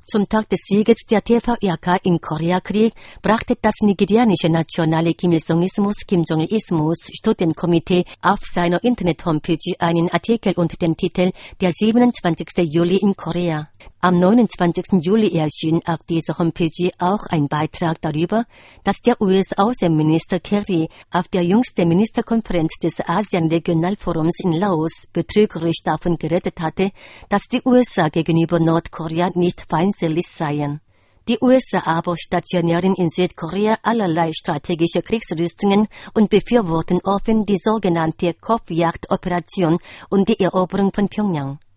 Zum Tag des Sieges der TVRK im Koreakrieg brachte das nigerianische nationale Kim Il-sungismus Kim Jong-ilismus Studienkomitee auf seiner Internet-Homepage einen Artikel unter dem Titel Der 27. Juli in Korea. Am 29. Juli erschien auf dieser Homepage auch ein Beitrag darüber, dass der US-Außenminister Kerry auf der jüngsten Ministerkonferenz des ASEAN-Regionalforums in Laos betrügerisch davon geredet hatte, dass die USA gegenüber Nordkorea nicht feindselig seien. Die USA aber stationieren in Südkorea allerlei strategische Kriegsrüstungen und befürworten offen die sogenannte Kopfjagdoperation und die Eroberung von Pjöngjang.